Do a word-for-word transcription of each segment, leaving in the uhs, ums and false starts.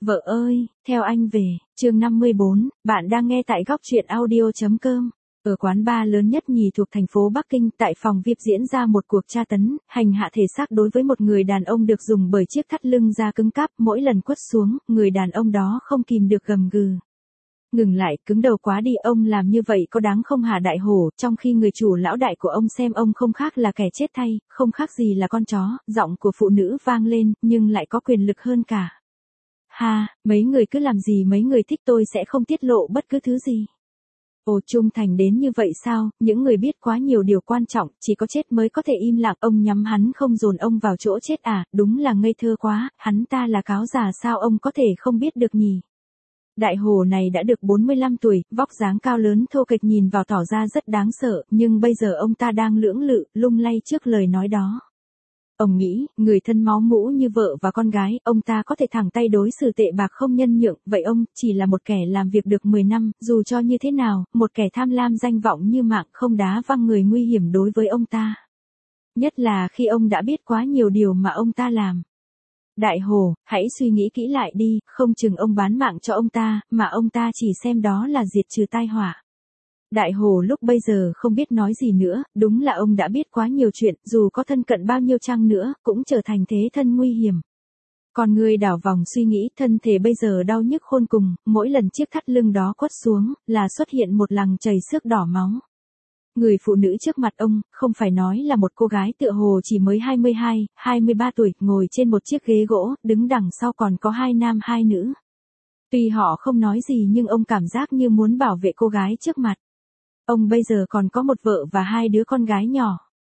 Vợ ơi, theo anh về, chương năm mươi bốn, bạn đang nghe tại góc truyện audio.com. Ở quán bar lớn nhất nhì thuộc thành phố Bắc Kinh, tại phòng vi ai pi diễn ra một cuộc tra tấn, hành hạ thể xác đối với một người đàn ông được dùng bởi chiếc thắt lưng da cứng cáp, mỗi lần quất xuống, người đàn ông đó không kìm được gầm gừ. Ngừng lại, cứng đầu quá đi, ông làm như vậy có đáng không hả đại hổ, trong khi người chủ lão đại của ông xem ông không khác là kẻ chết thay, không khác gì là con chó, giọng của phụ nữ vang lên, nhưng lại có quyền lực hơn cả. Ha, mấy người cứ làm gì mấy người thích, tôi sẽ không tiết lộ bất cứ thứ gì. Ồ, trung thành đến như vậy sao, những người biết quá nhiều điều quan trọng, chỉ có chết mới có thể im lặng, ông nhắm hắn không dồn ông vào chỗ chết à, đúng là ngây thơ quá, hắn ta là cáo già sao ông có thể không biết được nhỉ. Đại hổ này đã được bốn mươi lăm tuổi, vóc dáng cao lớn thô kệch nhìn vào tỏ ra rất đáng sợ, nhưng bây giờ ông ta đang lưỡng lự, lung lay trước lời nói đó. Ông nghĩ, người thân máu mủ như vợ và con gái, ông ta có thể thẳng tay đối xử tệ bạc không nhân nhượng, vậy ông, chỉ là một kẻ làm việc được mười năm, dù cho như thế nào, một kẻ tham lam danh vọng như mạng không đá văng người nguy hiểm đối với ông ta. Nhất là khi ông đã biết quá nhiều điều mà ông ta làm. Đại hổ, hãy suy nghĩ kỹ lại đi, không chừng ông bán mạng cho ông ta, mà ông ta chỉ xem đó là diệt trừ tai họa. Đại hổ lúc bây giờ không biết nói gì nữa, đúng là ông đã biết quá nhiều chuyện, dù có thân cận bao nhiêu chăng nữa, cũng trở thành thế thân nguy hiểm. Còn người đảo vòng suy nghĩ, thân thể bây giờ đau nhức khôn cùng, mỗi lần chiếc thắt lưng đó quất xuống, là xuất hiện một lằn chảy xước đỏ máu. Người phụ nữ trước mặt ông, không phải nói là một cô gái tựa hồ chỉ mới hai mươi hai, hai mươi ba tuổi, ngồi trên một chiếc ghế gỗ, đứng đằng sau còn có hai nam hai nữ. Tuy họ không nói gì nhưng ông cảm giác như muốn bảo vệ cô gái trước mặt. Ông bây giờ còn có một vợ và hai đứa con gái nhỏ.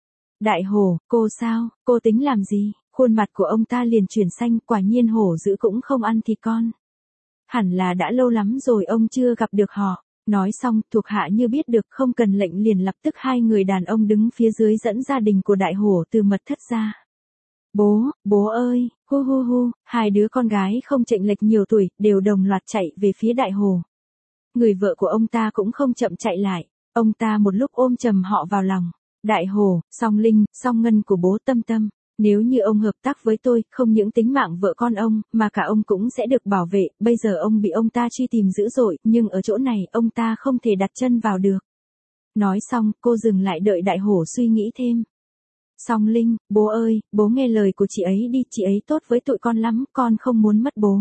Đại hổ, cô sao, cô tính làm gì? Khuôn mặt của ông ta liền chuyển xanh, quả nhiên hổ dữ cũng không ăn thịt con. Hẳn là đã lâu lắm rồi ông chưa gặp được họ. Nói xong, thuộc hạ như biết được không cần lệnh liền lập tức hai người đàn ông đứng phía dưới dẫn gia đình của đại hổ từ mật thất ra. Bố, bố ơi, hu hu hu, hai đứa con gái không chênh lệch nhiều tuổi, đều đồng loạt chạy về phía đại hổ. Người vợ của ông ta cũng không chậm chạy lại, ông ta một lúc ôm chầm họ vào lòng. Đại hổ, song linh, song ngân của bố Tâm Tâm. Nếu như ông hợp tác với tôi, không những tính mạng vợ con ông, mà cả ông cũng sẽ được bảo vệ, bây giờ ông bị ông ta truy tìm dữ dội, nhưng ở chỗ này, ông ta không thể đặt chân vào được. Nói xong, cô dừng lại đợi đại hổ suy nghĩ thêm. Song linh, bố ơi, bố nghe lời của chị ấy đi, chị ấy tốt với tụi con lắm, con không muốn mất bố.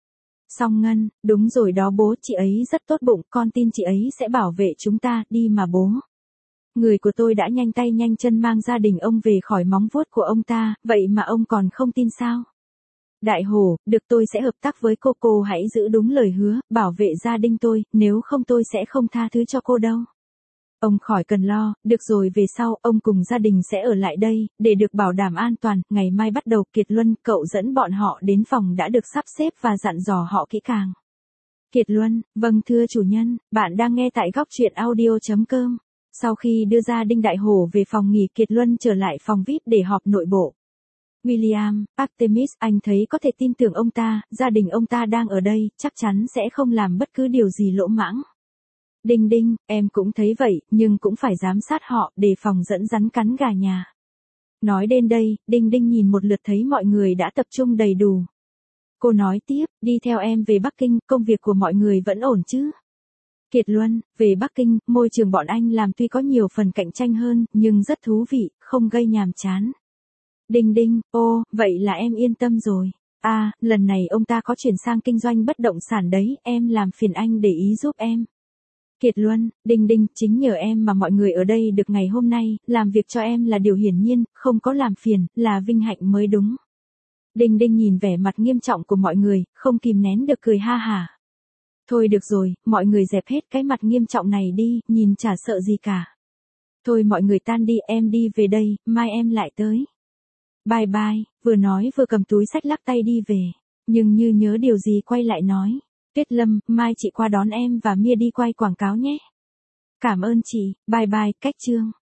Song ngân, đúng rồi đó bố, chị ấy rất tốt bụng, con tin chị ấy sẽ bảo vệ chúng ta, đi mà bố. Người của tôi đã nhanh tay nhanh chân mang gia đình ông về khỏi móng vuốt của ông ta, vậy mà ông còn không tin sao? Đại hổ, được tôi sẽ hợp tác với cô, cô hãy giữ đúng lời hứa, bảo vệ gia đình tôi, nếu không tôi sẽ không tha thứ cho cô đâu. Ông khỏi cần lo, được rồi về sau, ông cùng gia đình sẽ ở lại đây, để được bảo đảm an toàn, ngày mai bắt đầu Kiệt Luân, cậu dẫn bọn họ đến phòng đã được sắp xếp và dặn dò họ kỹ càng. Kiệt Luân, vâng thưa chủ nhân, bạn đang nghe tại góc truyện audio.com. Sau khi đưa ra Đinh Đại Hổ về phòng nghỉ, Kiệt Luân trở lại phòng vi ai pi để họp nội bộ. William, Artemis, anh thấy có thể tin tưởng ông ta, gia đình ông ta đang ở đây, chắc chắn sẽ không làm bất cứ điều gì lỗ mãng. Đinh Đinh, em cũng thấy vậy, nhưng cũng phải giám sát họ, đề phòng dẫn rắn cắn gà nhà. Nói đến đây, Đinh Đinh nhìn một lượt thấy mọi người đã tập trung đầy đủ. Cô nói tiếp, đi theo em về Bắc Kinh, công việc của mọi người vẫn ổn chứ? Kiệt Luân, về Bắc Kinh, môi trường bọn anh làm tuy có nhiều phần cạnh tranh hơn, nhưng rất thú vị, không gây nhàm chán. Đinh Đinh, ô, vậy là em yên tâm rồi. À, lần này ông ta có chuyển sang kinh doanh bất động sản đấy, em làm phiền anh để ý giúp em. Kiệt Luân, Đinh Đinh, chính nhờ em mà mọi người ở đây được ngày hôm nay, làm việc cho em là điều hiển nhiên, không có làm phiền, là vinh hạnh mới đúng. Đinh Đinh nhìn vẻ mặt nghiêm trọng của mọi người, không kìm nén được cười ha hả. Thôi được rồi, mọi người dẹp hết cái mặt nghiêm trọng này đi, nhìn chả sợ gì cả. Thôi mọi người tan đi, em đi về đây, mai em lại tới. Bye bye, vừa nói vừa cầm túi xách lắc tay đi về, nhưng như nhớ điều gì quay lại nói. Tuyết Lâm, mai chị qua đón em và Mia đi quay quảng cáo nhé. Cảm ơn chị, bye bye, cách chương.